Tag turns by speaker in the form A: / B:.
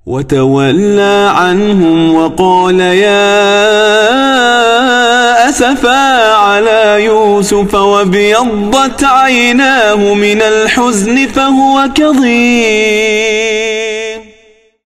A: وتولى عنهم وقال يا أسفا على يوسف وابيضت عيناه من الحزن فهو كظيم.